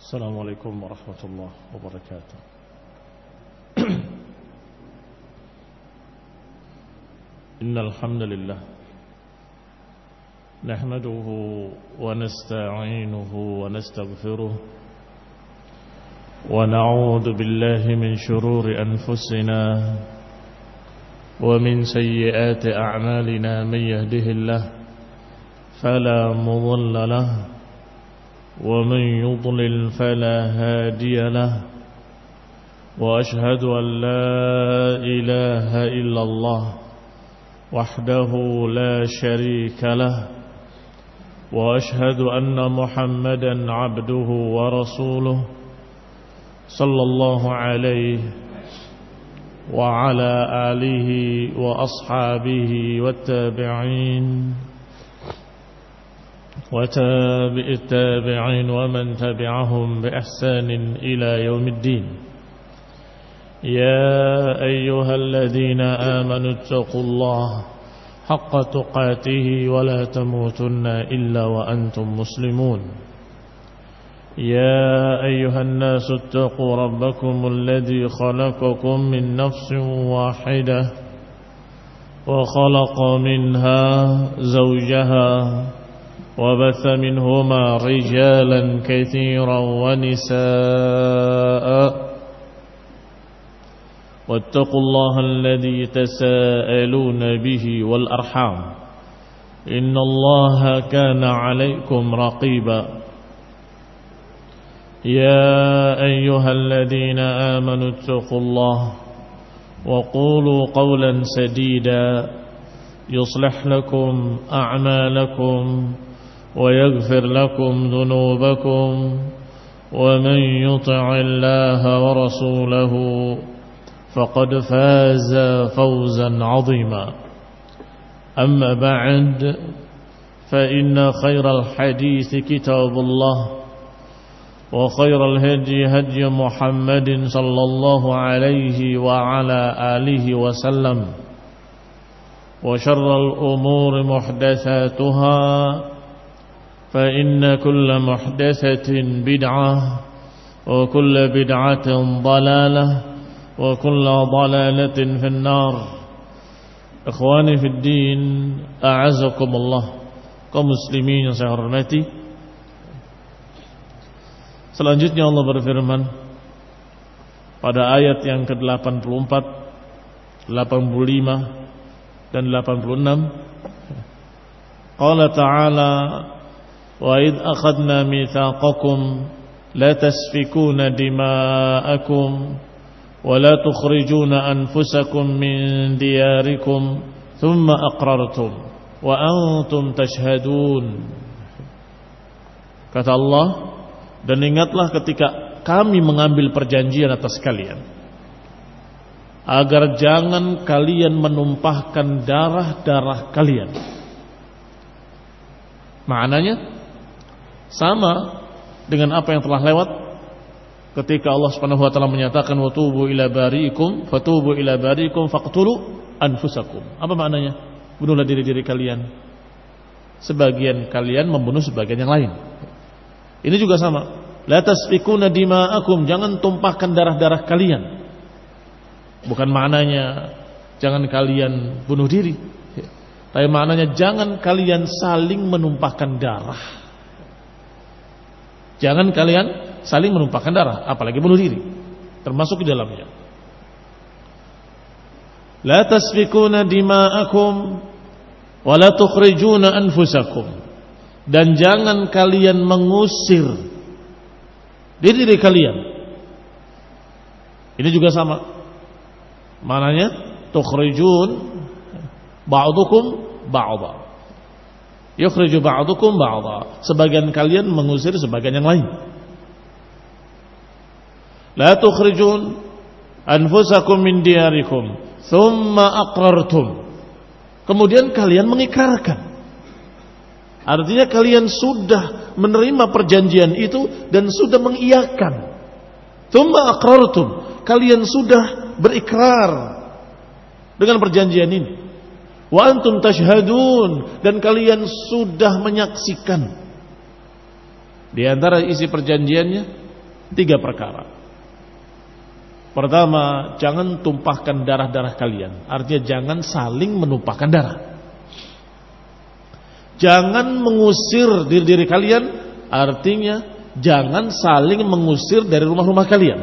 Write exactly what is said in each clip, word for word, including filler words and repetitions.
السلام عليكم ورحمة الله وبركاته. إن الحمد لله نحمده ونستعينه ونستغفره ونعوذ بالله من شرور أنفسنا ومن سيئات أعمالنا. من يهده الله فلا مضل له ومن يضلل فلا هادي له، وأشهد أن لا إله إلا الله وحده لا شريك له، وأشهد أن محمدا عبده ورسوله صلى الله عليه وعلى آله وأصحابه والتابعين وتابع التابعين ومن تبعهم بإحسان إلى يوم الدين. يا أيها الذين آمنوا اتقوا الله حق تقاته ولا تموتن إلا وأنتم مسلمون. يا أيها الناس اتقوا ربكم الذي خلقكم من نفس واحدة وخلق منها زوجها وبث منهما رجالا كثيرا ونساء، واتقوا الله الذي تساءلون به والأرحام إن الله كان عليكم رقيبا. يا أيها الذين آمنوا اتقوا الله وقولوا قولا سديدا يصلح لكم أعمالكم ويغفر لكم ذنوبكم، ومن يطع الله ورسوله فقد فاز فوزا عظيما. أما بعد، فإن خير الحديث كتاب الله، وخير الهدي هدي محمد صلى الله عليه وعلى آله وسلم، وشر الأمور محدثاتها، فإن كل محدثة بدعة وكل بدعة ضلالة وكل ضلالة في النار. Ikhwani fi din, a'azakumullah, kaum muslimin yang saya hormati. Selanjutnya Allah berfirman pada ayat yang ke delapan puluh empat, delapan puluh lima dan delapan puluh enam. Qala ta'ala: wa idh akhadna mitsaqakum la tasfikuna dima'akum wa la tukhrijuna anfusakum min diyarikum thumma aqrartum wa antum tashhadun. Kata Allah, dan ingatlah ketika kami mengambil perjanjian atas kalian agar jangan kalian menumpahkan darah-darah kalian. Maknanya sama dengan apa yang telah lewat ketika Allah Subhanahu wa taala menyatakan wa tubu ila bariikum fatubu ila bariikum faqtulu anfusakum. Apa maknanya? Bunuhlah diri-diri kalian. Sebagian kalian membunuh sebagian yang lain. Ini juga sama. La tasfikuna dima'akum, jangan tumpahkan darah-darah kalian. Bukan maknanya jangan kalian bunuh diri, tapi maknanya jangan kalian saling menumpahkan darah. Jangan kalian saling menumpahkan darah, apalagi bunuh diri, termasuk di dalamnya. La tasfikuna dima'akum wa la tukhrijuna anfusakum, dan jangan kalian mengusir diri, diri kalian. Ini juga sama. Maknanya tukhrijun ba'dukum ba'dha. Yukhriju ba'dukum ba'dha. Sebagian kalian mengusir sebagian yang lain. La tukhrijun anfusakum min diyarikum thumma aqrartum. Kemudian kalian mengikrarkan. Artinya kalian sudah menerima perjanjian itu dan sudah mengiyakan. Thumma aqrartum. Kalian sudah berikrar dengan perjanjian ini. Wa antum tashhadun, dan kalian sudah menyaksikan. Di antara isi perjanjiannya tiga perkara. Pertama, jangan tumpahkan darah-darah kalian. Artinya jangan saling menumpahkan darah. Jangan mengusir diri-diri kalian. Artinya jangan saling mengusir dari rumah-rumah kalian.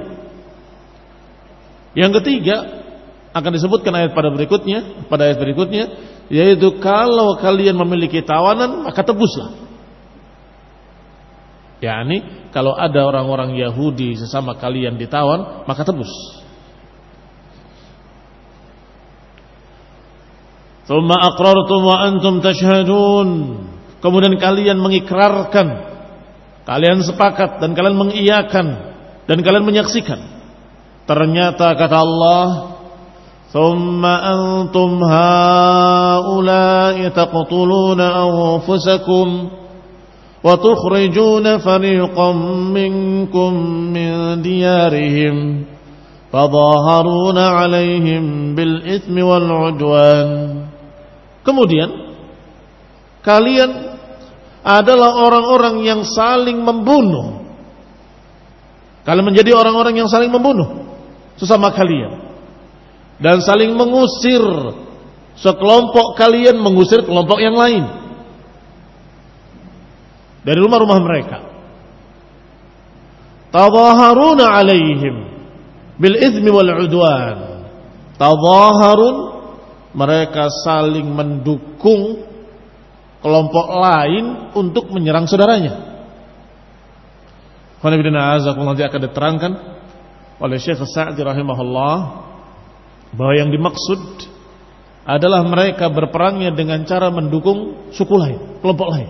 Yang ketiga, akan disebutkan ayat pada berikutnya, pada ayat berikutnya, yaitu kalau kalian memiliki tawanan maka tebuslah. yakni kalau ada orang-orang Yahudi sesama kalian ditawan, maka tebus. Tsumma aqrartum wa antum tashhadun. Kemudian kalian mengikrarkan, kalian sepakat dan kalian mengiyakan dan kalian menyaksikan. Ternyata kata Allah, "Tsumma antum haula'i taqtuluna anfusakum wa tukhrijuna fariqan minkum min diyarihim fadhaharuna 'alaihim bil itsmi wal 'udwan." Kemudian kalian adalah orang-orang yang saling membunuh. Kalian menjadi orang-orang yang saling membunuh sesama kalian dan saling mengusir. Sekelompok kalian mengusir kelompok yang lain dari rumah-rumah mereka. Tadhaharuna 'alaihim bil itsmi wal 'udwan. Tadhaharun, mereka saling mendukung kelompok lain untuk menyerang saudaranya. Nanti akan diterangkan oleh Syekh Sa'di rahimahullah bahwa yang dimaksud adalah mereka berperangnya dengan cara mendukung suku lain, kelompok lain.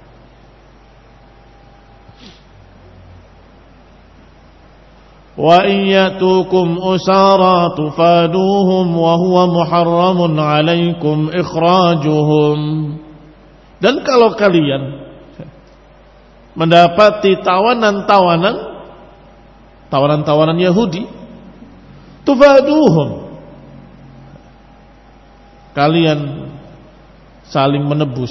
Wa iyyatukum usara tufaduhum wa huwa muharramun 'alaikum ikhrajuhum. Dan kalau kalian mendapati tawanan-tawanan tawanan-tawanan Yahudi, tufaduhum, kalian saling menebus,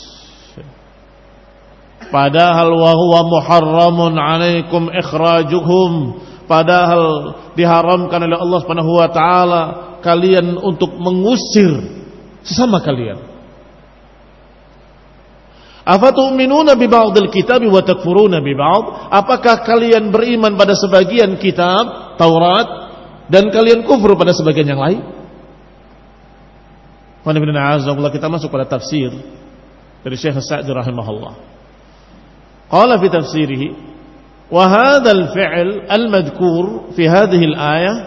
padahal wa huwa muharramun 'alaikum ikhrajuhum, padahal diharamkan oleh Allah Subhanahu wa taala kalian untuk mengusir sesama kalian. Afatu'minuna bi ba'dil kitab wa takfuruna bi ba'd? Apakah kalian beriman pada sebagian kitab Taurat dan kalian kufur pada sebagian yang lain? Kita masuk pada tafsir dari Syekh Sa'di rahimahullah. Qala fi tafsirihi, wa hadzal fi'l al-madhkur fi hadhihi al-ayah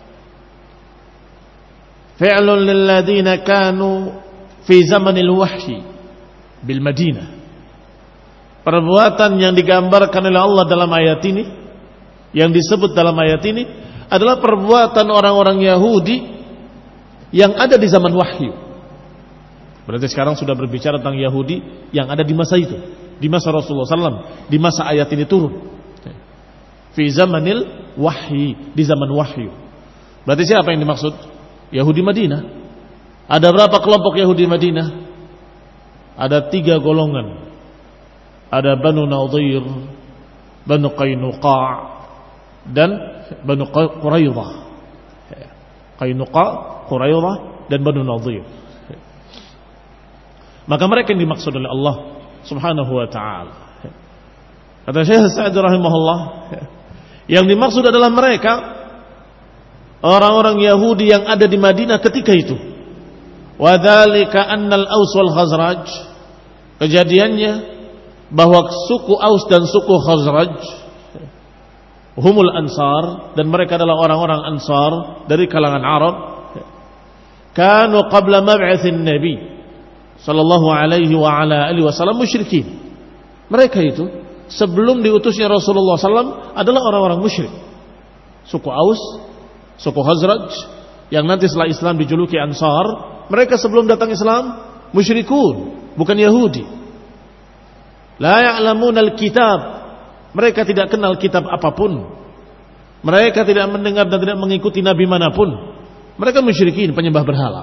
fi'lun lil ladzina kanu fi zamanil wahyi bil Madinah. Perbuatan yang digambarkan oleh Allah dalam ayat ini, yang disebut dalam ayat ini adalah perbuatan orang-orang Yahudi yang ada di zaman wahyu. Berarti sekarang sudah berbicara tentang Yahudi yang ada di masa itu, di masa Rasulullah sallallahu alaihi wasallam, di masa ayat ini turun. Fi zamanil wahyi, di zaman wahyu. Berarti siapa yang dimaksud? Yahudi Madinah. Ada berapa kelompok Yahudi Madinah? Ada tiga golongan. Ada Banu Nadhir, Banu Qainuqa' dan Banu Quraidah. Qainuqa', Quraidah dan Banu Nadhir. Maka mereka yang dimaksud oleh Allah Subhanahu wa taala. Kata Syekh Sa'di rahimahullah, yang dimaksud adalah mereka orang-orang Yahudi yang ada di Madinah ketika itu. Wa dzalika annal Aus wal Khazraj, kejadiannya bahwa suku Aus dan suku Khazraj humul ansar, dan mereka adalah orang-orang ansar dari kalangan Arab, kanu qabla mab'atsin nabi sallallahu alaihi wa ala alihi wasallam musyrikin. Mereka itu sebelum diutusnya Rasulullah sallallahu alaihi wasallam adalah orang-orang musyrik. Suku Aus, suku Khazraj yang nanti setelah Islam dijuluki Ansar, mereka sebelum datang Islam musyrikun, bukan Yahudi. La ya'lamuna al-kitab, mereka tidak kenal kitab apapun. Mereka tidak mendengar dan tidak mengikuti nabi manapun. Mereka musyrikin, penyembah berhala.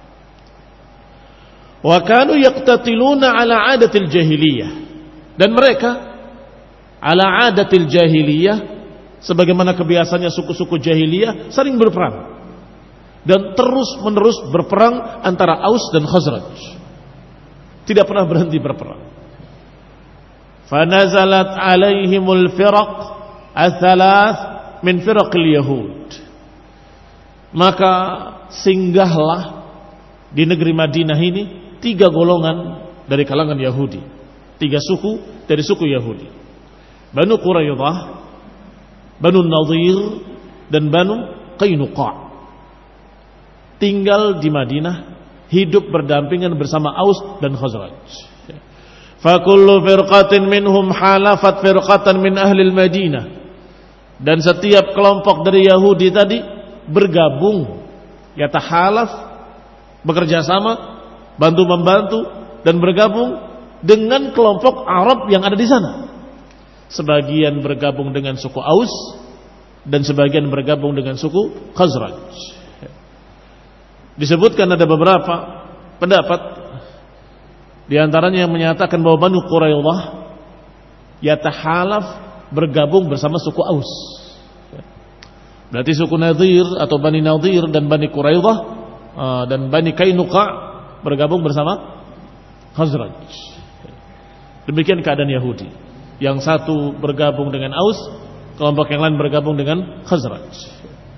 Wa kanu yaqtatiluna ala 'adatil jahiliyah, dan mereka ala 'adatil jahiliyah, sebagaimana kebiasaannya suku-suku jahiliyah, saling berperang dan terus menerus berperang antara Aus dan Khazraj, tidak pernah berhenti berperang. Fanazalat alaihimul firaq ats-tsalath min firaqil yahud, maka singgahlah di negeri Madinah ini tiga golongan dari kalangan Yahudi, tiga suku dari suku Yahudi, Banu Quraidah, Banu Nadir, dan Banu Qainuqa. Tinggal di Madinah, hidup berdampingan bersama Aus dan Khazraj. Fa kullu firqatin minhum halafat firqatan min ahli al-Madinah. Dan setiap kelompok dari Yahudi tadi bergabung, yatahalaf, bekerja sama, bantu-membantu, dan bergabung dengan kelompok Arab yang ada di sana. Sebagian bergabung dengan suku Aus dan sebagian bergabung dengan suku Khazraj. Disebutkan ada beberapa pendapat, di antaranya yang menyatakan bahwa Banu Quraidah yatahalaf, bergabung bersama suku Aus. Berarti suku Nadir atau Bani Nadir dan Bani Quraidah dan Bani Qainuqa bergabung bersama Khazraj. Demikian keadaan Yahudi. Yang satu bergabung dengan Aus, kelompok yang lain bergabung dengan Khazraj.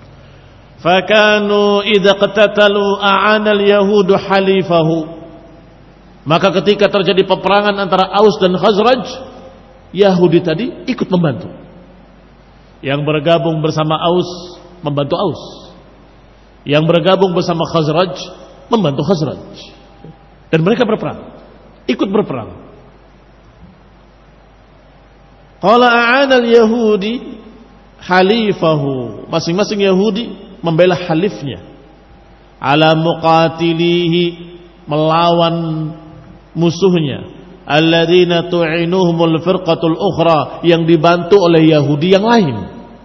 Fakanu idza qatatalu a'ana al-yahudu halifahu. Maka ketika terjadi peperangan antara Aus dan Khazraj, Yahudi tadi ikut membantu. Yang bergabung bersama Aus membantu Aus, yang bergabung bersama Khazraj membantu Khazraj. Dan mereka berperang, ikut berperang. Qala a'ana al-yahudi halifahu. Masing-masing Yahudi membela halifnya, ala muqatilihi, melawan musuhnya, alladzina tu'inuhumul firqatul ukhra, yang dibantu oleh Yahudi yang lain.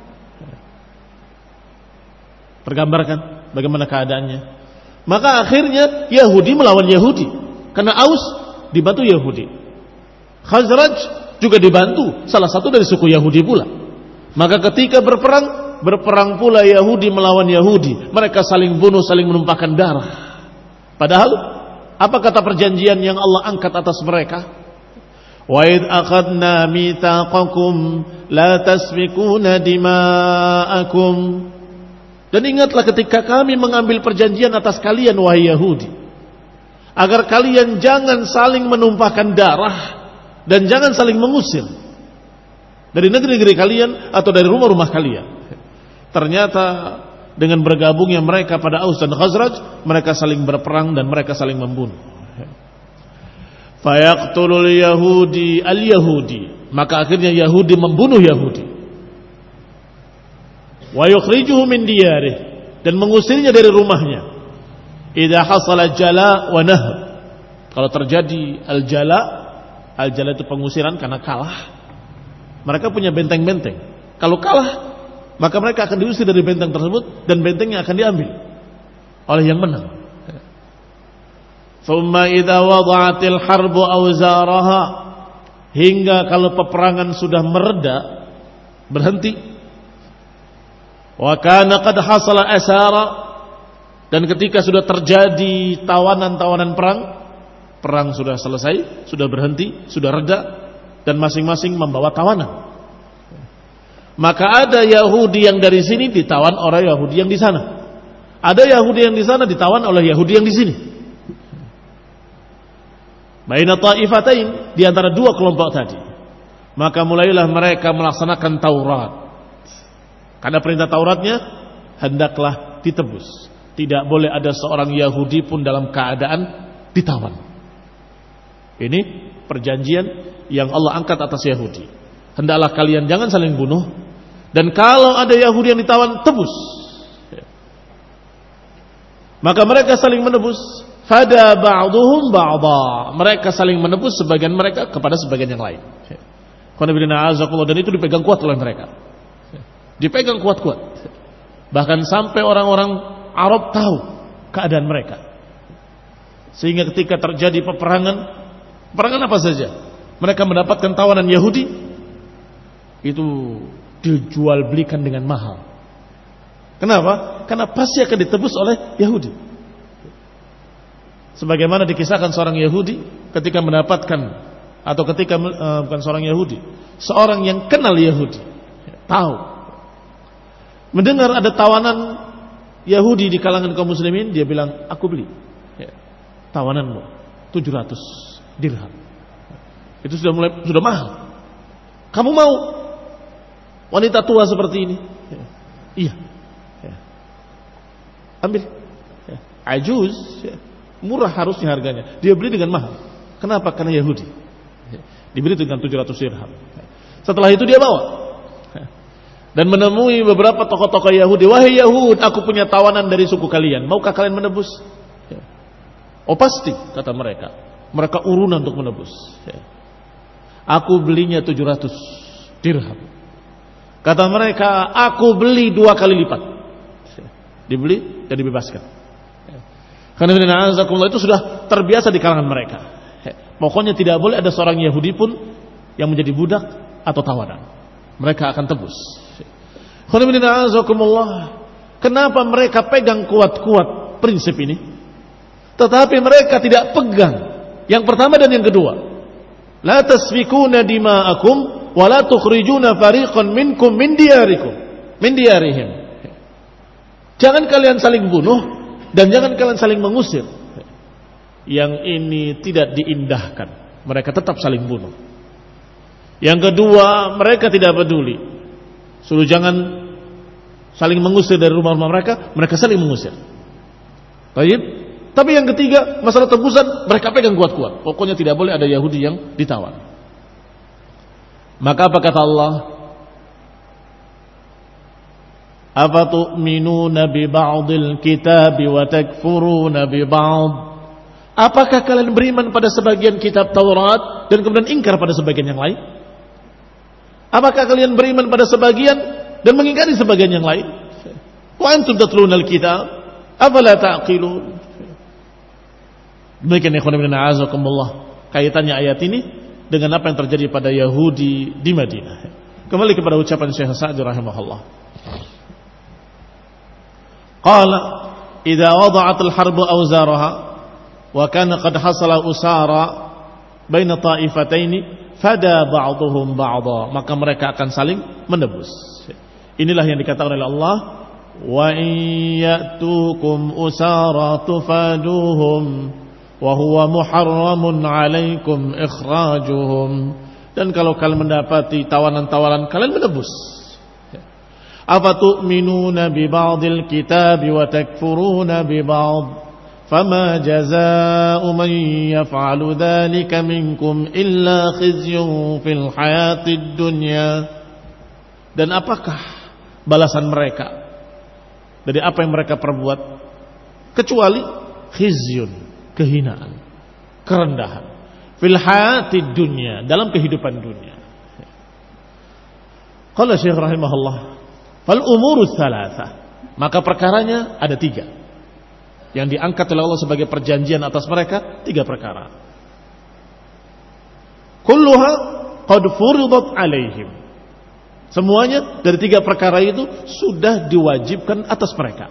Tergambarkan bagaimana keadaannya. Maka akhirnya Yahudi melawan Yahudi, karena Aus dibantu Yahudi, Khazraj juga dibantu salah satu dari suku Yahudi pula. Maka ketika berperang, berperang pula Yahudi melawan Yahudi. Mereka saling bunuh, saling menumpahkan darah. Padahal apa kata perjanjian yang Allah angkat atas mereka? Wa id akhadna mitsaqakum la tasfikuna dima'akum. Dan ingatlah ketika kami mengambil perjanjian atas kalian wahai Yahudi, agar kalian jangan saling menumpahkan darah dan jangan saling mengusir dari negeri-negeri kalian atau dari rumah-rumah kalian. Ternyata dengan bergabungnya mereka pada Aus dan Khazraj, mereka saling berperang dan mereka saling membunuh. Fayaqtulul yahudi al-yahudi, maka akhirnya Yahudi membunuh Yahudi. Wa yukhrijuhu min diyarih, dan mengusirnya dari rumahnya. Idza hasala jala wa nahr, kalau terjadi al-jala, al-jala itu pengusiran karena kalah. Mereka punya benteng-benteng. Kalau kalah, maka mereka akan diusir dari benteng tersebut dan bentengnya akan diambil oleh yang menang. Thumma idza wada'atil harbu awzaraha, hingga kalau peperangan sudah mereda, berhenti. Wa kana qad hasala asara, dan ketika sudah terjadi tawanan-tawanan perang, perang sudah selesai, sudah berhenti, sudah reda, dan masing-masing membawa tawanan. Maka ada Yahudi yang dari sini ditawan oleh Yahudi yang di sana. Ada Yahudi yang di sana ditawan oleh Yahudi yang di sini. Baina ta'ifatain, di antara dua kelompok tadi. Maka mulailah mereka melaksanakan Taurat. Karena perintah Tauratnya hendaklah ditebus. Tidak boleh ada seorang Yahudi pun dalam keadaan ditawan. Ini perjanjian yang Allah angkat atas Yahudi. Hendaklah kalian jangan saling bunuh, dan kalau ada Yahudi yang ditawan, tebus. Maka mereka saling menebus. Fada ba'duhum ba'dha, mereka saling menebus sebagian mereka kepada sebagian yang lain. Dan itu dipegang kuat oleh mereka, dipegang kuat-kuat. Bahkan sampai orang-orang Arab tahu keadaan mereka, sehingga ketika terjadi peperangan, peperangan apa saja, mereka mendapatkan tawanan Yahudi, itu dijual belikan dengan mahal. Kenapa? Karena pasti akan ditebus oleh Yahudi. Sebagaimana dikisahkan seorang Yahudi ketika mendapatkan, atau ketika uh, bukan seorang Yahudi, seorang yang kenal Yahudi, tahu, mendengar ada tawanan Yahudi di kalangan kaum muslimin, dia bilang, aku beli tawananmu tujuh ratus dirham. Itu sudah mulai sudah mahal. Kamu mau wanita tua seperti ini? Ya. Iya. Ya. Ambil. Ya. Ajuz, ya. Murah harusnya harganya. Dia beli dengan mahal. Kenapa? Karena Yahudi. Ya. Dibeli dengan tujuh ratus dirham. Ya. Setelah itu dia bawa. Ya. Dan menemui beberapa tokoh-tokoh Yahudi. Wahai Yahud, aku punya tawanan dari suku kalian. Maukah kalian menebus? Ya. Oh pasti, kata mereka. Mereka urunan untuk menebus. Ya. Aku belinya tujuh ratus dirham. Kata mereka, aku beli dua kali lipat. Dibeli dan dibebaskan. Karena itu sudah terbiasa di kalangan mereka. Pokoknya tidak boleh ada seorang Yahudi pun yang menjadi budak atau tawanan. Mereka akan tebus. Kenapa mereka pegang kuat-kuat prinsip ini, tetapi mereka tidak pegang yang pertama dan yang kedua? La tasfikuna dima'akum wa la tukhrijuna fariqan minkum min diyarikum min diyarihim. Jangan kalian saling bunuh dan jangan kalian saling mengusir. Yang ini tidak diindahkan. Mereka tetap saling bunuh. Yang kedua, mereka tidak peduli. Suruh jangan saling mengusir dari rumah-rumah mereka, mereka saling mengusir. Baik. Tapi yang ketiga, masalah tebusan, mereka pegang kuat-kuat. Pokoknya tidak boleh ada Yahudi yang ditawan. Maka apa kata Allah? Afatu'minuna bi ba'dil kitabi wa takfuruna bi ba'd? Apakah kalian beriman pada sebagian kitab Taurat dan kemudian ingkar pada sebagian yang lain? Apakah kalian beriman pada sebagian dan mengingkari sebagian yang lain? Wa antum tatluna al-kitab afala ta'qilun? Demikian ikhwan fillah a'azakumullah, kaitannya ayat ini dengan apa yang terjadi pada Yahudi di Madinah. Kembali kepada ucapan Syekh Sa'di rahimahullah. Qala idza wada'at al-harbu awzaraha wa kana qad hasala usara baina ta'ifataini fada ba'dhum ba'dha, maka mereka akan saling menebus. Inilah yang dikatakan oleh Allah, wa in ya'tukum usara tufaduhum wa huwa muharramun 'alaikum ikhrajuhum, dan kalau kalian mendapati tawanan-tawanan kalian menebus. Afatu'minuna bi ba'dil kitabi wa takfuruna bi ba'd fama jazaa'u man yaf'alu dzalika minkum illa khizyun fil hayatid dunya, dan apakah balasan mereka dari apa yang mereka perbuat kecuali khizyun, kehinaan, kerendahan, fil hayatid dunya, dalam kehidupan dunia. Qala Syekh rahimahullah, fal umuru tsalatsa, maka perkaranya ada tiga yang diangkat oleh Allah sebagai perjanjian atas mereka. Tiga perkara, kulluha qad furidat alaihim, semuanya dari tiga perkara itu sudah diwajibkan atas mereka.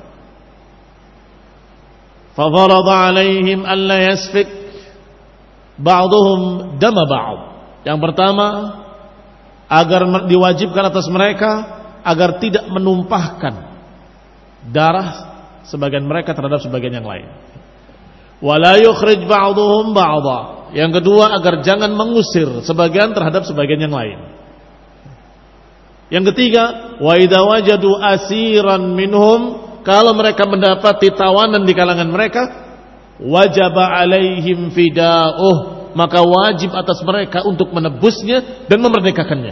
Fafarada alaihim alla yasfik ba'duhum dama ba'd. Yang pertama, agar diwajibkan atas mereka agar tidak menumpahkan darah sebagian mereka terhadap sebagian yang lain. Wala yukhrij ba'duhum ba'dha. Yang kedua, agar jangan mengusir sebagian terhadap sebagian yang lain. Yang ketiga, wa idza wajadu asiran minhum, kalau mereka mendapati tawanan di kalangan mereka, wajaba alaihim fida'uh, maka wajib atas mereka untuk menebusnya dan memerdekakannya.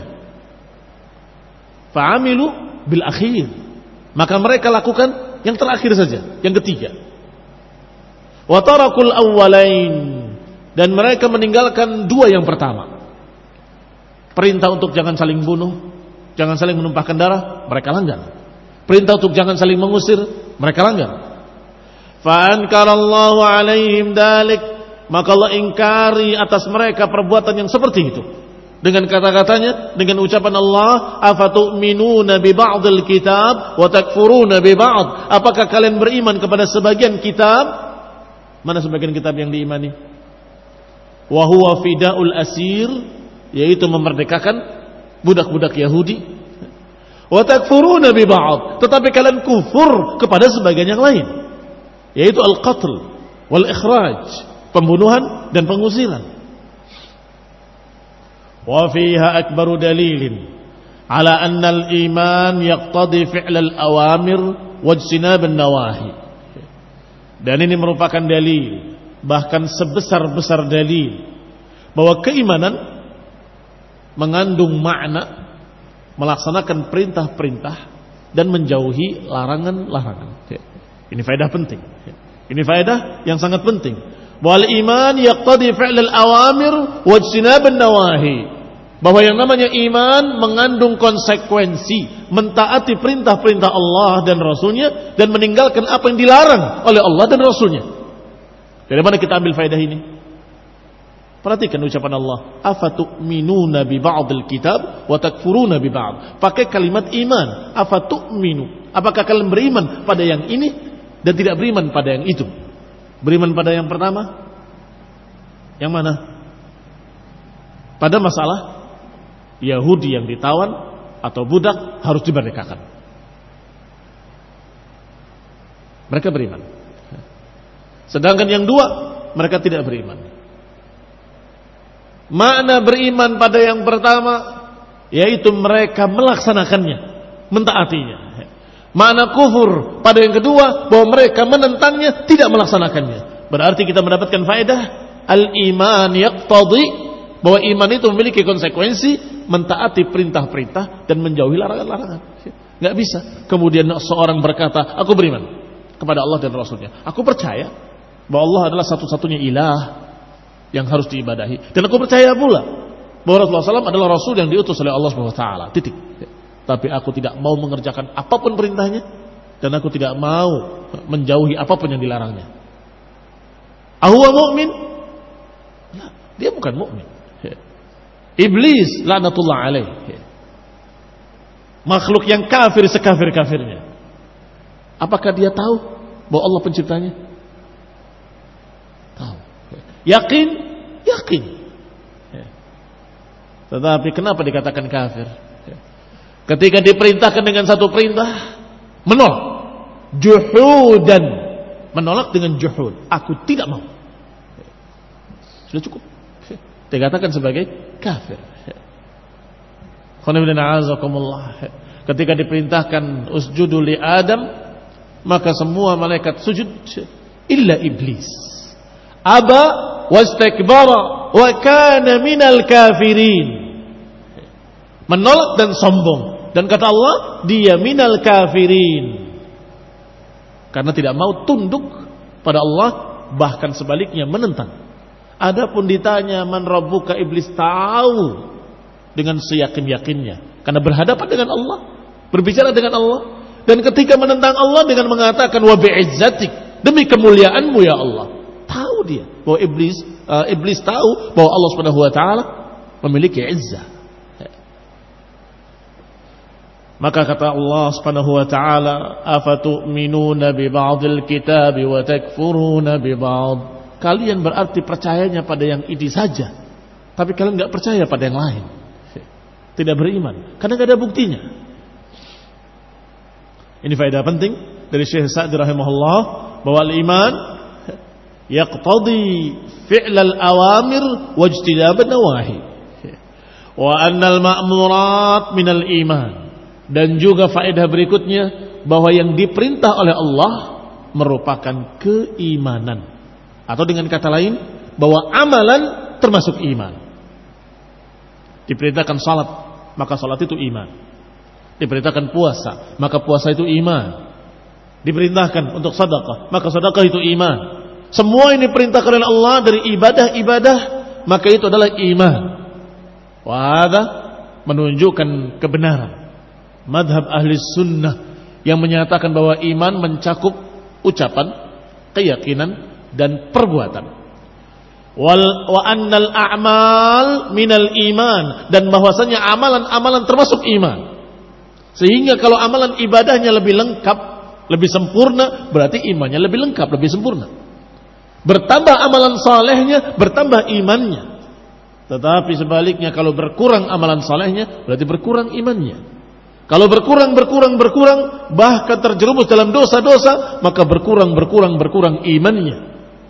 Fa'amilu bil akhir, maka mereka lakukan yang terakhir saja, yang ketiga. Wa tarakul awwalain, dan mereka meninggalkan dua yang pertama. Perintah untuk jangan saling bunuh, jangan saling menumpahkan darah, mereka langgar. Perintah untuk jangan saling mengusir, mereka langgar. Fa ankarallahu alaihim dalik, maka Allah ingkari atas mereka perbuatan yang seperti itu. dengan kata-katanya, dengan ucapan Allah, afatu'minuna bi ba'dil kitab wa takfuruna bi ba'd. Apakah kalian beriman kepada sebagian kitab? Mana sebagian kitab yang diimani? Wa huwa fida'ul asir, yaitu memerdekakan budak-budak Yahudi. Wa takfuruna bi ba'd, tetapi kalian kufur kepada sebagian yang lain, yaitu al-qatl wal ikhraj, pembunuhan dan pengusiran. Wa fiha akbaru dalilin ala anna al-iman yaqtadi fi'l al-awamir wajtinab an-nawahi. Dan ini merupakan dalil, bahkan sebesar-besar dalil, bahwa keimanan mengandung makna melaksanakan perintah-perintah dan menjauhi larangan-larangan. Ini faedah penting. Ini faedah yang sangat penting. Bahwa iman yaqtadi fi'l al-awamir wajtinab an-nawahi. Bahwa yang namanya iman mengandung konsekuensi mentaati perintah-perintah Allah dan Rasulnya dan meninggalkan apa yang dilarang oleh Allah dan Rasulnya. Dari mana kita ambil faedah ini? Perhatikan ucapan Allah, afatu'minuna bi ba'dil kitab wa takfuruna bi ba'd. Pakai kalimat iman, afatu'minu. Apakah kalian beriman pada yang ini dan tidak beriman pada yang itu? Beriman pada yang pertama? Yang mana? Pada masalah Yahudi yang ditawan atau budak harus dimerdekakan. Mereka beriman. Sedangkan yang dua, mereka tidak beriman. Makna beriman pada yang pertama, yaitu mereka melaksanakannya, mentaatinya. Makna kufur pada yang kedua, bahwa mereka menentangnya, tidak melaksanakannya. Berarti kita mendapatkan faedah al-iman yaqtadi, bahwa iman itu memiliki konsekuensi mentaati perintah-perintah dan menjauhi larangan-larangan. Gak bisa kemudian seorang berkata, aku beriman kepada Allah dan Rasulnya, aku percaya bahwa Allah adalah satu-satunya ilah yang harus diibadahi, dan aku percaya pula bahwa Rasulullah shallallahu alaihi wasallam adalah Rasul yang diutus oleh Allah subhanahu wa taala. Titik. Tapi aku tidak mau mengerjakan apapun perintahnya, dan aku tidak mau menjauhi apapun yang dilarangnya. Ahuwa mu'min? Nah, dia bukan mukmin. Iblis laknatullah alaih, makhluk yang kafir sekafir-kafirnya. Apakah dia tahu bahwa Allah penciptanya? Tahu. Yakin? Yakin. Tetapi kenapa dikatakan kafir? Ketika diperintahkan dengan satu perintah, menolak. Juhudan, menolak dengan juhud. Aku tidak mau. Sudah cukup. Dikatakan sebagai kafir. Ketika diperintahkan usjudu li Adam, maka semua malaikat sujud illa iblis. Aba wastakbara wa kana minal kafirin. Menolak dan sombong, dan kata Allah, dia minal kafirin, karena tidak mau tunduk pada Allah, bahkan sebaliknya menentang. Adapun ditanya man rabbuka, iblis tahu dengan seyakin-yakinnya, karena berhadapan dengan Allah, berbicara dengan Allah, dan ketika menentang Allah dengan mengatakan wa bi'izzatik, demi kemuliaanmu ya Allah. Tahu dia bahwa iblis uh, iblis tahu bahwa Allah Subhanahu wa taala memiliki izzah. Maka kata Allah Subhanahu wa taala, afatu'minuna bi ba'dil kitabi wa takfuruna bi ba'd. Kalian berarti percayanya pada yang ini saja, tapi kalian enggak percaya pada yang lain. Tidak beriman karena enggak ada buktinya. Ini faedah penting dari Syekh Sa'di rahimahullah, bahwa al-iman yaqtadi fi'l al-awamir wajtinab an-nawahi, wa anna al-ma'murat min al-iman. Dan juga faedah berikutnya, bahwa yang diperintah oleh Allah merupakan keimanan. Atau dengan kata lain, bahwa amalan termasuk iman. Diperintahkan salat, maka salat itu iman. Diperintahkan puasa, maka puasa itu iman. Diperintahkan untuk sedekah, maka sedekah itu iman. Semua ini diperintahkan oleh Allah dari ibadah-ibadah, maka itu adalah iman. Wahada menunjukkan kebenaran madhab ahli sunnah yang menyatakan bahwa iman mencakup ucapan, keyakinan, dan perbuatan. Wal wa annal a'mal minal iman, dan bahwasanya amalan-amalan termasuk iman. Sehingga kalau amalan ibadahnya lebih lengkap, lebih sempurna, berarti imannya lebih lengkap, lebih sempurna. Bertambah amalan salehnya, bertambah imannya. Tetapi sebaliknya kalau berkurang amalan salehnya, berarti berkurang imannya. Kalau berkurang, berkurang, berkurang, bahkan terjerumus dalam dosa-dosa, maka berkurang, berkurang, berkurang imannya.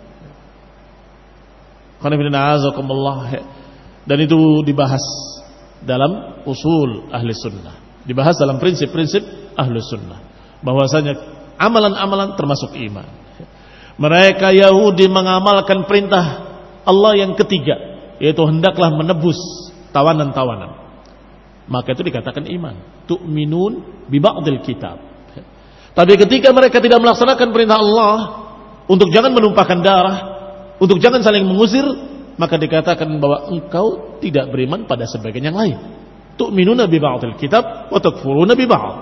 Dan itu dibahas dalam usul ahli sunnah, dibahas dalam prinsip-prinsip ahli sunnah, bahwasanya amalan-amalan termasuk iman. Mereka Yahudi mengamalkan perintah Allah yang ketiga, yaitu hendaklah menebus tawanan-tawanan. Maka itu dikatakan iman. Tu'minun bi ba'dil kitab. Tapi ketika mereka tidak melaksanakan perintah Allah untuk jangan menumpahkan darah, untuk jangan saling mengusir, maka dikatakan bahwa engkau tidak beriman pada sebagian yang lain. Tu'minuna bi ba'dil kitab wa takfuruna bi ba'd.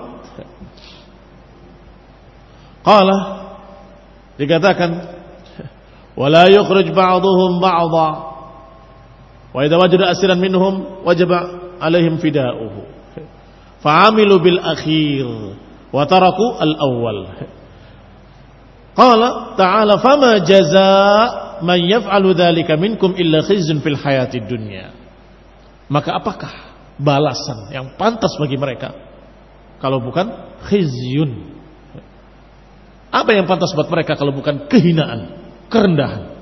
Qala, dikatakan wala yukhrij ba'dhum ba'dha wa idza wajada asiran minhum wajaba alaihim fida'uhu fa'amilu bil akhir wa taraku al awwal. Qala ta'ala fama jazaa man yaf'alu dzalika minkum illa khizyun fil hayatid dunya. Maka apakah balasan yang pantas bagi mereka kalau bukan khizyun? Apa yang pantas buat mereka kalau bukan kehinaan, kerendahan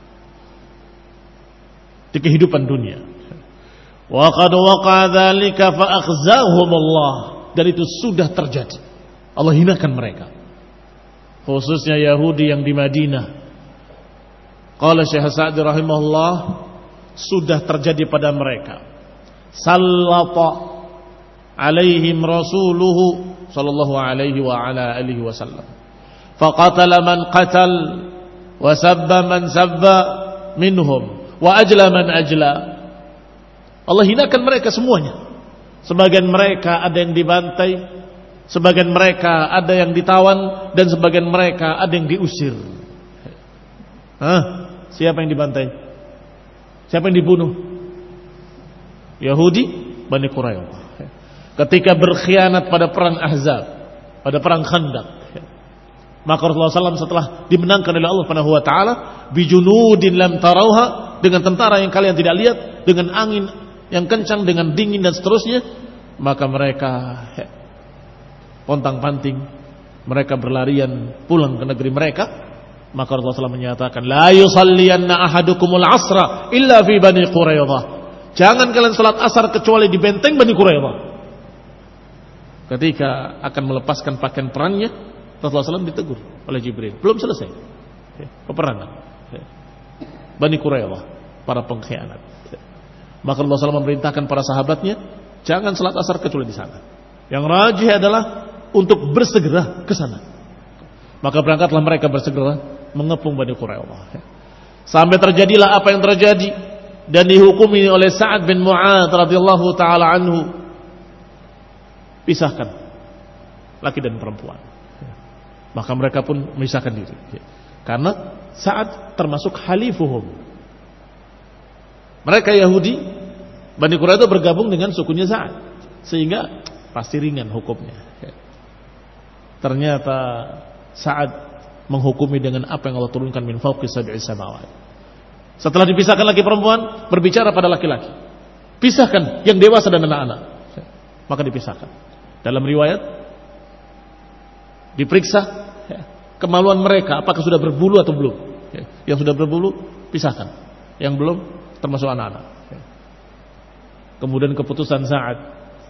di kehidupan dunia? Wa qad waqa'a dzalika fa akhzahum Allah, dan itu sudah terjadi. Allah hinakan mereka, khususnya Yahudi yang di Madinah. Qala Syekh Sa'di rahimahullah, sudah terjadi pada mereka. Sallata alaihim rasuluhu sallallahu alaihi wa ala alihi wasallam, faqatala man qatal wa sabba man sabba minhum wa ajla man ajla. Allah hinakan mereka semuanya. Sebagian mereka ada yang dibantai, sebagian mereka ada yang ditawan, dan sebagian mereka ada yang diusir. Hah? Siapa yang dibantai? Siapa yang dibunuh? Yahudi Bani Quraidah ketika berkhianat pada perang Ahzab, pada perang Khandaq. Maka Rasulullah shallallahu alaihi wasallam setelah dimenangkan oleh Allah Subhanahu wa taala bijunudin lam tarauha, dengan tentara yang kalian tidak lihat, dengan angin yang kencang, dengan dingin dan seterusnya, maka mereka pontang-panting, mereka berlarian pulang ke negeri mereka. Maka Rasulullah shallallahu alaihi wasallam menyatakan, la yusalliyanna ahadukumul asra illa fi Bani Quraidah. Jangan kalian salat asar kecuali di benteng Bani Quraidah. Ketika akan melepaskan pakaian perangnya, Rasulullah shallallahu alaihi wasallam ditegur oleh Jibril. Belum selesai peperangan. Bani Quraidah, para pengkhianat. Maka Rasulullah shallallahu alaihi wasallam memerintahkan para sahabatnya, jangan salat asar kecuali di sana. Yang rajih adalah untuk bersegera ke sana. Maka berangkatlah mereka bersegera mengepung Bani Quraidah. Sampai terjadilah apa yang terjadi, dan dihukumi oleh Sa'ad bin Mu'adz radhiyallahu taala anhu, pisahkan laki dan perempuan. Maka mereka pun memisahkan diri, karena Sa'ad termasuk halifuhum. Mereka Yahudi Bani Quraidah bergabung dengan sukunya Sa'ad, sehingga pasti ringan hukumnya. Ternyata Sa'ad menghukumi dengan apa yang Allah turunkan min fawqi sab'i samawat. Setelah dipisahkan laki perempuan, berbicara pada laki-laki, pisahkan yang dewasa dan anak-anak. Maka dipisahkan. Dalam riwayat diperiksa kemaluan mereka, apakah sudah berbulu atau belum. Yang sudah berbulu pisahkan, yang belum termasuk anak-anak. Kemudian keputusan Sa'ad,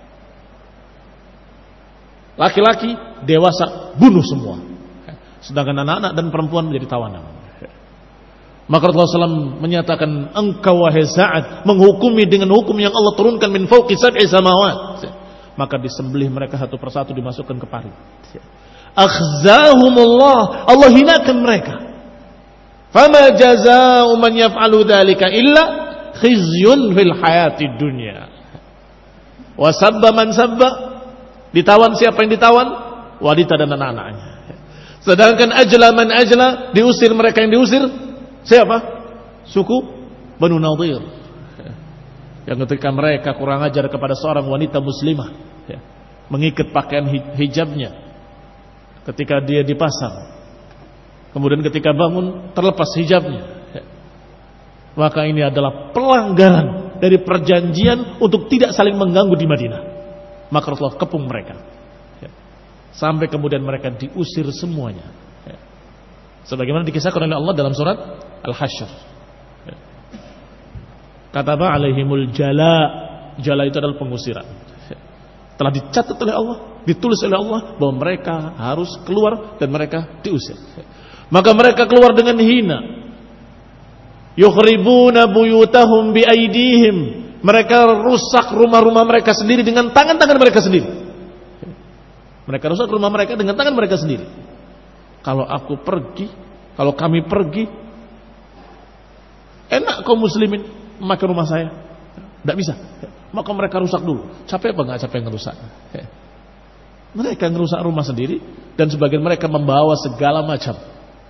laki-laki dewasa bunuh semua, sedangkan anak-anak dan perempuan menjadi tawanan. Maka Rasulullah shallallahu alaihi wasallam menyatakan, engkau wahai Sa'ad menghukumi dengan hukum yang Allah turunkan min fawqi sab'i samawat. Maka disembelih mereka satu persatu, dimasukkan ke parit. Akhzahumullah, Allah hinakan mereka. Fama jazaa'u man yaf'alu dzalika illa khizyun fil hayatid dunya. Wa sabba man sabba, ditawan siapa yang ditawan? Wanita dan anak-anaknya. Sedangkan ajla man ajla, diusir mereka yang diusir. Siapa? Suku Banu Nadir, yang ketika mereka kurang ajar kepada seorang wanita muslimah, ya, mengikat pakaian hijabnya ketika dia di pasar, kemudian ketika bangun terlepas hijabnya, ya, maka ini adalah pelanggaran dari perjanjian untuk tidak saling mengganggu di Madinah. Maka Rasulullah kepung mereka, ya, sampai kemudian mereka diusir semuanya, ya, sebagaimana dikisahkan oleh Allah dalam surat Al-Hasyr. Ya. Kataba alaihimul jala, jala itu adalah pengusiran. Ya. Telah dicatat oleh Allah, ditulis oleh Allah bahwa mereka harus keluar dan mereka diusir. Ya. Maka mereka keluar dengan hina. Yukhribuna buyutahum biaidihim. Mereka rusak rumah-rumah mereka sendiri dengan tangan-tangan mereka sendiri. Mereka rusak rumah mereka dengan tangan mereka sendiri. Kalau aku pergi, kalau kami pergi, enak kaum muslimin memakai rumah saya. Tidak bisa. Maka mereka rusak dulu. Capek apa enggak capek ngerusak? Mereka ngerusak rumah sendiri dan sebagian mereka membawa segala macam.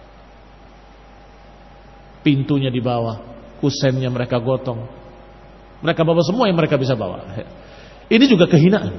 Pintunya dibawa, kusennya mereka gotong, mereka bawa semua yang mereka bisa bawa. Ini juga kehinaan.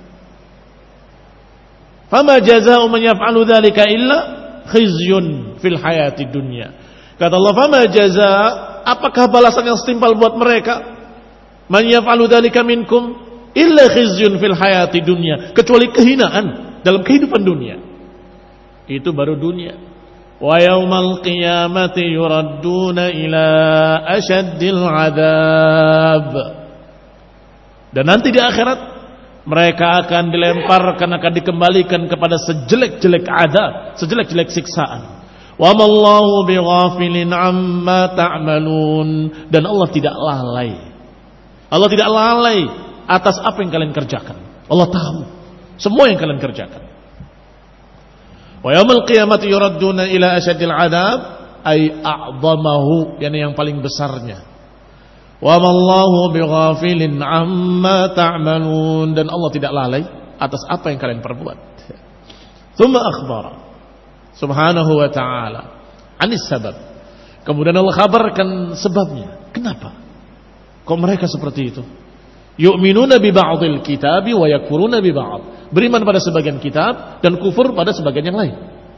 Fama jazaa'u man yaf'alu dzalika illa khizyun fil hayati dunya. Kata Allah, fama jazaa', apakah balasan yang setimpal buat mereka? Man yaf'alu dzalika minkum illa khizyun fil hayati dunya, kecuali kehinaan dalam kehidupan dunia. Itu baru dunia. Wa yaumal qiyamati yuradduna ila asyaddil adab. Dan nanti di akhirat mereka akan dilemparkan, akan dikembalikan kepada sejelek-jelek adab, sejelek-jelek siksaan. Wa mallahu bighafilin amma ta'malun. Dan Allah tidak lalai. Allah tidak lalai atas apa yang kalian kerjakan. Allah tahu semua yang kalian kerjakan. Wa yaumil qiyamati yuradduna ila asyaddil adab ay a'dhamahu, yani yang paling besarnya. Wa mallahu bighafilin amma ta'malun, dan Allah tidak lalai atas apa yang kalian perbuat. Tsumma akhbara subhanahu wa ta'ala anis sabab. Kemudian Allah kabarkan sebabnya. Kenapa kok mereka seperti itu? Yu'minuna bi ba'dil kitabi wa yakfuruna bi ba'd. Beriman pada sebagian kitab dan kufur pada sebagian yang lain.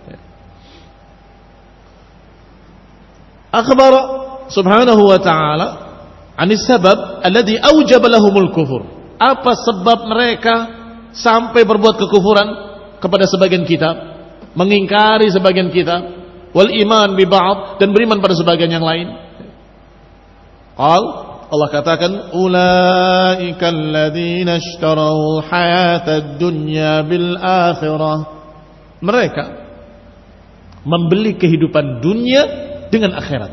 Akhbar subhanahu wa ta'ala anis sabab alladhi awjaba lahumul kufur. Apa sebab mereka sampai berbuat kekufuran kepada sebagian kitab, mengingkari sebagian kitab, wal iman bi ba'd, dan beriman pada sebagian yang lain? Qal, Allah katakan, ulaika alladzina ishtarau hayatad dunya bil akhirah. Mereka membeli kehidupan dunia dengan akhirat.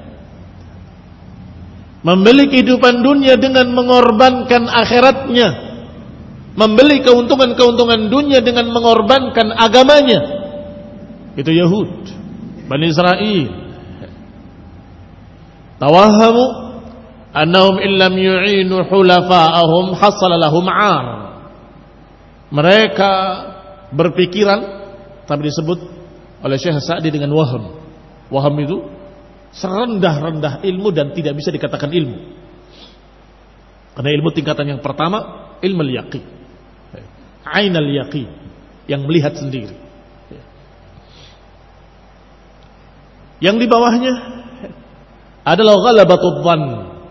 Membeli kehidupan dunia dengan mengorbankan akhiratnya. Membeli keuntungan-keuntungan dunia dengan mengorbankan agamanya. Itu Yahud, Bani Israel. Tawahamu annahum illam yu'inu hulafa'ahum hasala lahum 'ar. Mereka berpikiran, tapi disebut oleh Syekh Sa'di dengan waham. Waham itu serendah-rendah ilmu dan tidak bisa dikatakan ilmu. Karena ilmu tingkatan yang pertama ilmu al-yaqin, ainal yaqin, yang melihat sendiri. Yang di bawahnya adalah ghalabatud dhann,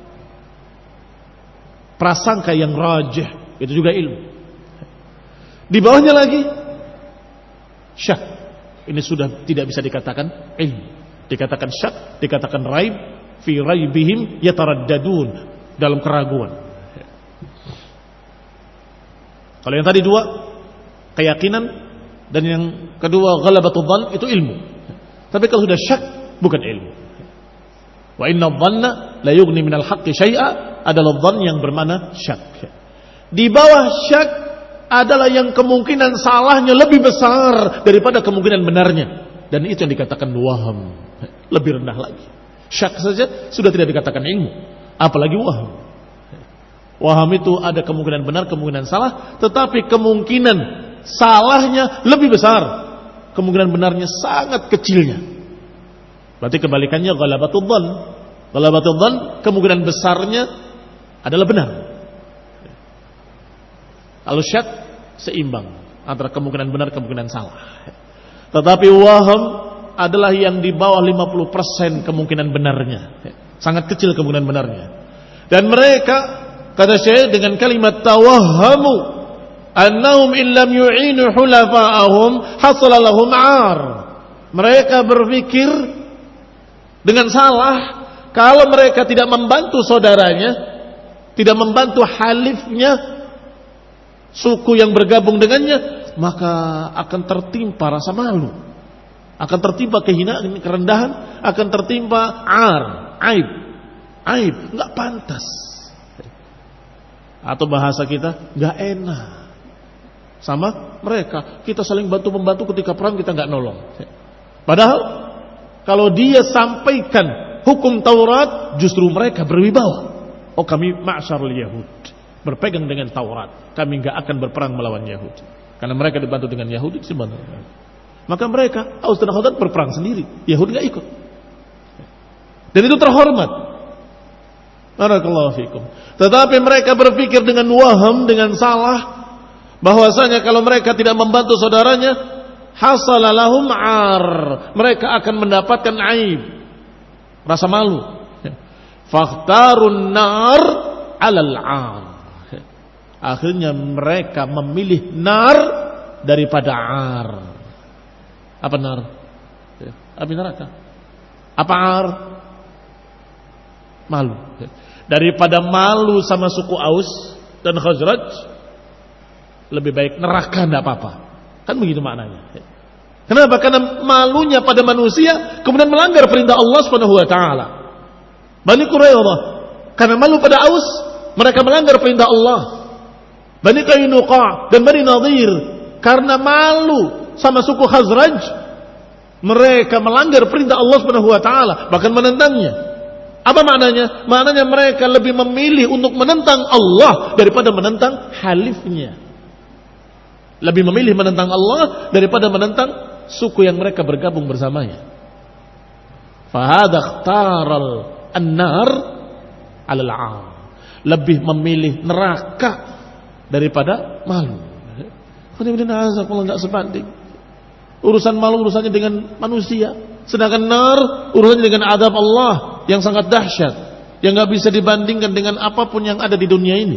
prasangka yang rajih, itu juga ilmu. Di bawahnya lagi syak, ini sudah tidak bisa dikatakan ilmu. Dikatakan syak, dikatakan raib, fi raibihim yataraddadun, dalam keraguan. Kalau yang tadi dua keyakinan, dan yang kedua ghalabatud dhann, itu ilmu. Tapi kalau sudah syak, bukan ilmu. Wa inna dhanna la yughni minal haqqi syai'a adalah dhann yang bermakna syak. Di bawah syak adalah yang kemungkinan salahnya lebih besar daripada kemungkinan benarnya, dan itu yang dikatakan waham, lebih rendah lagi. Syak saja sudah tidak dikatakan ilmu, apalagi waham. Waham itu ada kemungkinan benar, kemungkinan salah, tetapi kemungkinan salahnya lebih besar, kemungkinan benarnya sangat kecilnya. Berarti kebalikannya ghalabatud dhann. Ghalabatul dzan kemungkinan besarnya adalah benar. Al-syak seimbang antara kemungkinan benar kemungkinan salah. Tetapi waham adalah yang di bawah lima puluh persen kemungkinan benarnya. Sangat kecil kemungkinan benarnya. Dan mereka, kata Syekh, dengan kalimat tawahhamu annahum illam yu'inu hulafa'ahum hasala lahum 'ar. Mereka berpikir dengan salah, kalau mereka tidak membantu saudaranya, tidak membantu halifnya, suku yang bergabung dengannya, maka akan tertimpa rasa malu, akan tertimpa kehinaan, kerendahan, akan tertimpa ar, aib, aib, nggak pantas. Atau bahasa kita, nggak enak sama mereka. Kita saling bantu membantu, ketika perang kita nggak nolong. Padahal kalau dia sampaikan hukum Taurat, justru mereka berwibawa. Oh, kami ma'syarul Yahud, berpegang dengan Taurat, kami nggak akan berperang melawan Yahudi, karena mereka dibantu dengan Yahudi sebenarnya. Maka mereka Aus dan Khazraj berperang sendiri, Yahudi nggak ikut, dan itu terhormat. Barakallahu fikum. Tetapi mereka berpikir dengan waham, dengan salah, bahwasanya kalau mereka tidak membantu saudaranya, hasala lahum 'ar, mereka akan mendapatkan aib, rasa malu. Fakhtarun nar 'alal 'ar. Akhirnya mereka memilih nar daripada 'ar. Apa nar? Api neraka. Apa 'ar? Malu. Daripada malu sama suku Aus dan Khazraj, lebih baik neraka, enggak apa-apa. Kan begitu maknanya. Kenapa? Karena malunya pada manusia kemudian melanggar perintah Allah Subhanahu wa taala. Bani Quraidah karena malu pada Aus, mereka melanggar perintah Allah. Bani Qainuqa dan Bani Nadir karena malu sama suku Khazraj, mereka melanggar perintah Allah Subhanahu wa taala, bahkan menentangnya. Apa maknanya? Maknanya mereka lebih memilih untuk menentang Allah daripada menentang halifnya. Lebih memilih menentang Allah daripada menentang suku yang mereka bergabung bersamanya. Fahadha ikhtaral an-nar 'alal 'ar. Lebih memilih neraka daripada malu. Kalau enggak sebanding. Urusan malu urusannya dengan manusia, sedangkan nar urusannya dengan azab Allah yang sangat dahsyat, yang enggak bisa dibandingkan dengan apapun yang ada di dunia ini.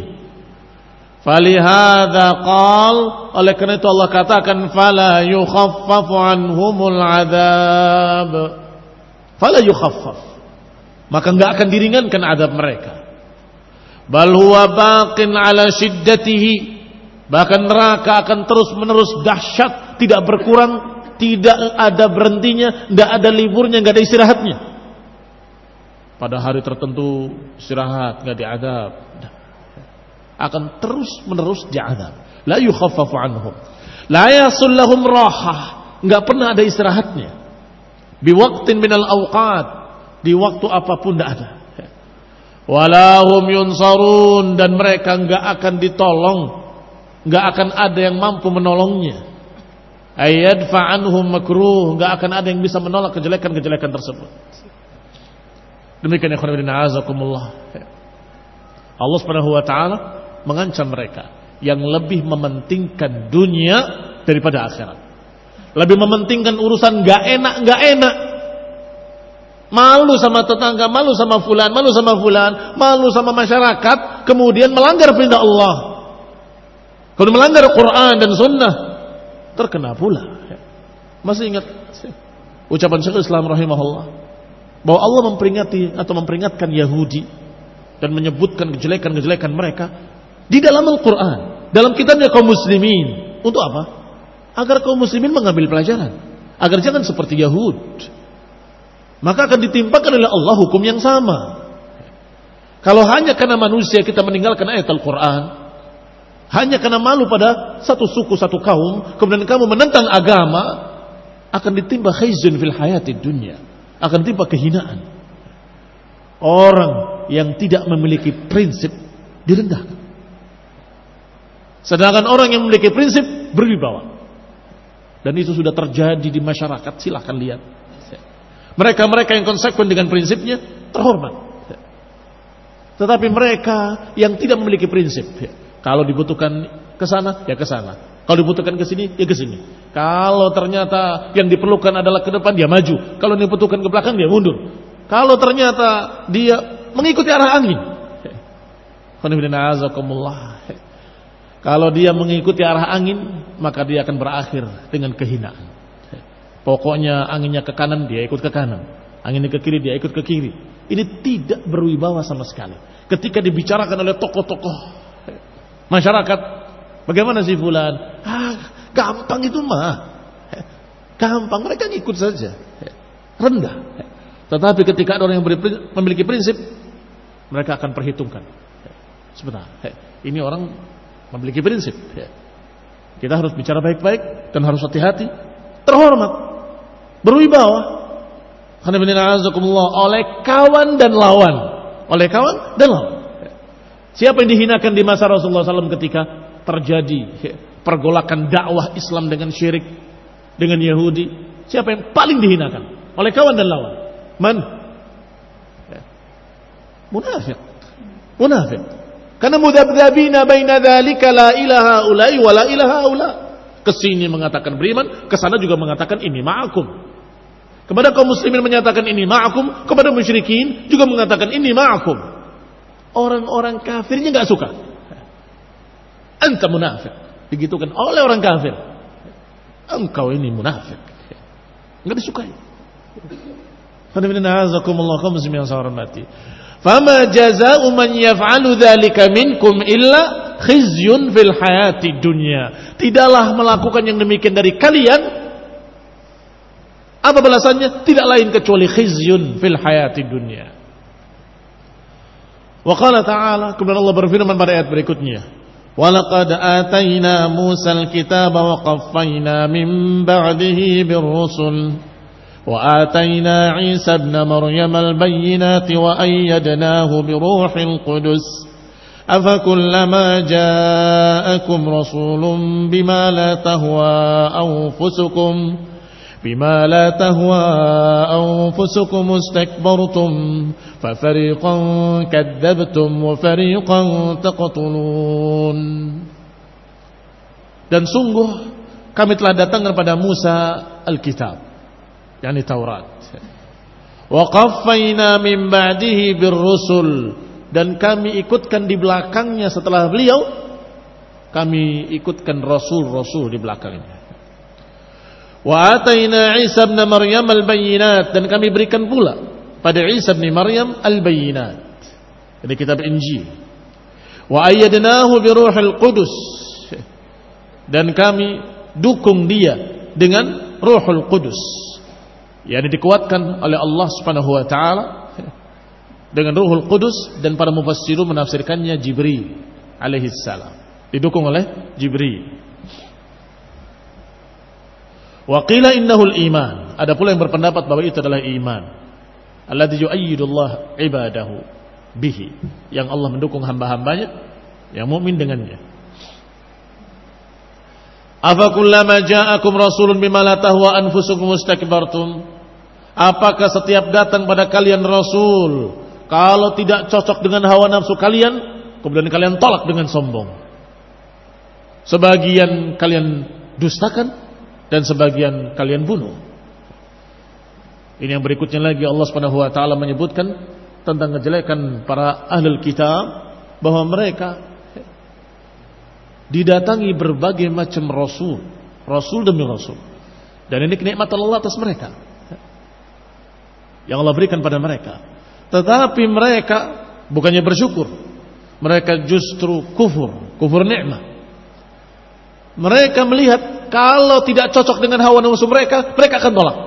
Falihadza qal, oleh karena itu Allah katakan fala yukhaffafu anhumul adzab. Fala yukhaffaf, maka enggak akan diringankan azab mereka. Bal huwa baqin ala shiddatihi, bahkan neraka akan terus menerus dahsyat, tidak berkurang, tidak ada berhentinya, tidak ada liburnya, tidak ada istirahatnya. Pada hari tertentu istirahat, enggak diadab, akan terus menerus diadab. La yukhaffafu anhum, la yasul lahum rahah, enggak pernah ada istirahatnya. Bi waqtin minal awqat, di waktu apapun tidak ada. Walahum yunsarun, dan mereka enggak akan ditolong, enggak akan ada yang mampu menolongnya. Ayadfa anhum makruh, enggak akan ada yang bisa menolak kejelekan-kejelekan tersebut. Demikian ya khairin azakumullah. Allah Subhanahu wa taala mengancam mereka yang lebih mementingkan dunia daripada akhirat. Lebih mementingkan urusan enggak enak, enggak enak. Malu sama tetangga, malu sama fulan, malu sama fulan, malu sama masyarakat, kemudian melanggar perintah Allah, kemudian melanggar Quran dan Sunnah, terkena pula. Masih ingat ucapan Syekhul Islam rahimahullah bahwa Allah memperingati atau memperingatkan Yahudi dan menyebutkan kejelekan-kejelekan mereka di dalam Al-Quran, dalam kitabnya kaum muslimin. Untuk apa? Agar kaum muslimin mengambil pelajaran, agar jangan seperti Yahud. Maka akan ditimpakan oleh Allah hukum yang sama. Kalau hanya karena manusia kita meninggalkan ayat Al-Quran, hanya karena malu pada satu suku, satu kaum, kemudian kamu menentang agama, akan ditimpa khizyun fil hayatid dunya, akan ditimpa kehinaan. Orang yang tidak memiliki prinsip direndahkan, sedangkan orang yang memiliki prinsip berwibawa. Dan itu sudah terjadi di masyarakat. Silahkan lihat. Mereka-mereka yang konsekuen dengan prinsipnya terhormat. Tetapi mereka yang tidak memiliki prinsip, ya, kalau dibutuhkan ke sana, ya ke sana. Kalau dibutuhkan ke sini, ya ke sini. Kalau ternyata yang diperlukan adalah ke depan, dia maju. Kalau dibutuhkan ke belakang, dia mundur. Kalau ternyata dia mengikuti arah angin, kalau dia mengikuti arah angin, maka dia akan berakhir dengan kehinaan. Pokoknya anginnya ke kanan, dia ikut ke kanan. Anginnya ke kiri, dia ikut ke kiri. Ini tidak berwibawa sama sekali. Ketika dibicarakan oleh tokoh-tokoh masyarakat, bagaimana sih fulan? Ah, gampang itu mah. Gampang, mereka ngikut saja. Rendah. Tetapi ketika ada orang yang memiliki prinsip, mereka akan perhitungkan. Sebentar, ini orang memiliki prinsip. Kita harus bicara baik-baik dan harus hati-hati, terhormat, berwibawa. Oleh kawan dan lawan, oleh kawan dan lawan. Siapa yang dihinakan di masa Rasulullah shallallahu alaihi wasallam ketika terjadi pergolakan dakwah Islam dengan syirik, dengan Yahudi? Siapa yang paling dihinakan oleh kawan dan lawan? Man? Munafik. Munafik. Karena mudabdabina baina dzalika la ilaha ulai wa la ilaha ula. Kesini mengatakan beriman, kesana juga mengatakan ini ma'akum. Kepada kaum muslimin menyatakan ini ma'akum, kepada musyrikin juga mengatakan ini ma'akum. Orang-orang kafirnya enggak suka. Anta munafik. Digitukan oleh orang kafir. Engkau ini munafik. Enggak disukai. Fama jazaa'u man yaf'alu dzalika minkum illa khizyun fil hayati dunya. Tidaklah melakukan yang demikian dari kalian, apa balasannya? Tidak lain kecuali khizyun fil hayati dunya. Wa qala ta'ala, kemudian Allah berfirman pada ayat berikutnya, wa laqad atayna Musal kitaba wa qaffayna min ba'dihi birrusul wa atayna Isa ibn Maryam al-bayyinati wa ayyadnahu biruhil qudus afakullama ja'akum rasulun bima la tahwa anfusukum بما لا تهوى أنفسكم استكبرتم ففريقا كذبتم وفريقا تقتلون. Dan sungguh kami telah datangkan pada Musa Alkitab, yakni Taurat. Wa qaffayna min ba'dihi birrusul, dan kami ikutkan di belakangnya setelah beliau, kami ikutkan rasul-rasul di belakangnya. Wa atayna Isa ibn Maryam al-bayyinat, dan kami berikan pula pada Isa ibn Maryam al-bayyinat, dari kitab Injil. Wa ayyadnahu bi ruhil qudus, dan kami dukung dia dengan Ruhul Qudus, yakni dikuatkan oleh Allah Subhanahu wa taala dengan Ruhul Qudus, dan para mufassirun menafsirkannya Jibril alaihi salam, didukung oleh Jibril. Wa qila innahul iman, ada pula yang berpendapat bahwa itu adalah iman, alladzi yu'ayyidullah ibadahu bihi, yang Allah mendukung hamba-hambanya yang mukmin dengannya. Afa kullama ja'akum rasulun bima la tahwa anfusukum mustakbartum, apakah setiap datang pada kalian rasul, kalau tidak cocok dengan hawa nafsu kalian, kemudian kalian tolak dengan sombong, sebagian kalian dustakan dan sebagian kalian bunuh. Ini yang berikutnya lagi, Allah Subhanahu wa taala menyebutkan tentang kejelekan para ahlul kitab, bahwa mereka didatangi berbagai macam rasul, rasul demi rasul, dan ini kenikmatan Allah atas mereka yang Allah berikan pada mereka. Tetapi mereka bukannya bersyukur, mereka justru kufur, kufur nikmat. Mereka melihat kalau tidak cocok dengan hawa nafsu mereka, mereka akan tolak.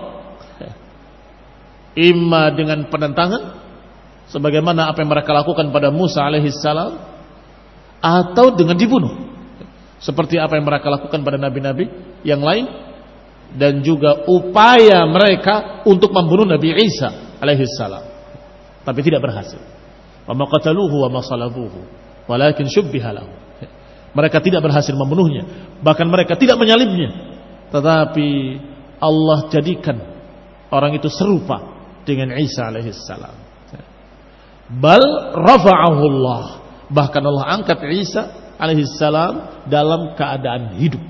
Imma dengan penentangan, sebagaimana apa yang mereka lakukan pada Musa alaihissalam, atau dengan dibunuh, seperti apa yang mereka lakukan pada nabi-nabi yang lain, dan juga upaya mereka untuk membunuh Nabi Isa alaihissalam, tapi tidak berhasil. Wa ma qataluhu wa ma salabuhu walakin syubbiha lahu. Mereka tidak berhasil membunuhnya, bahkan mereka tidak menyalibnya, tetapi Allah jadikan orang itu serupa dengan Isa alaihissalam. Bal rafa'ahu Allah. Bahkan Allah angkat Isa alaihissalam dalam keadaan hidup.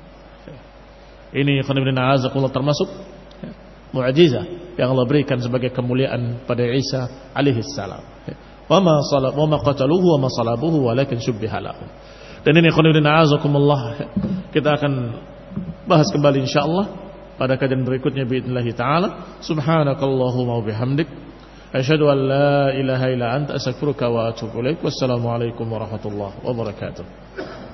Ini khonibina azakullah termasuk mu'jizah yang Allah berikan sebagai kemuliaan pada Isa alaihissalam. Wa ma salab wa ma qataluhu wa ma salabuhu walakin syubbiha lahum. Dan ini khonibina azakumullah kita akan bahas kembali insyaallah pada kajian berikutnya باذنillah taala. Subhanakallahumma wa bihamdik asyhadu an la ilaha illa anta astaghfiruka wa atubu ilaik. Wassalamu alaikum warahmatullahi wabarakatuh.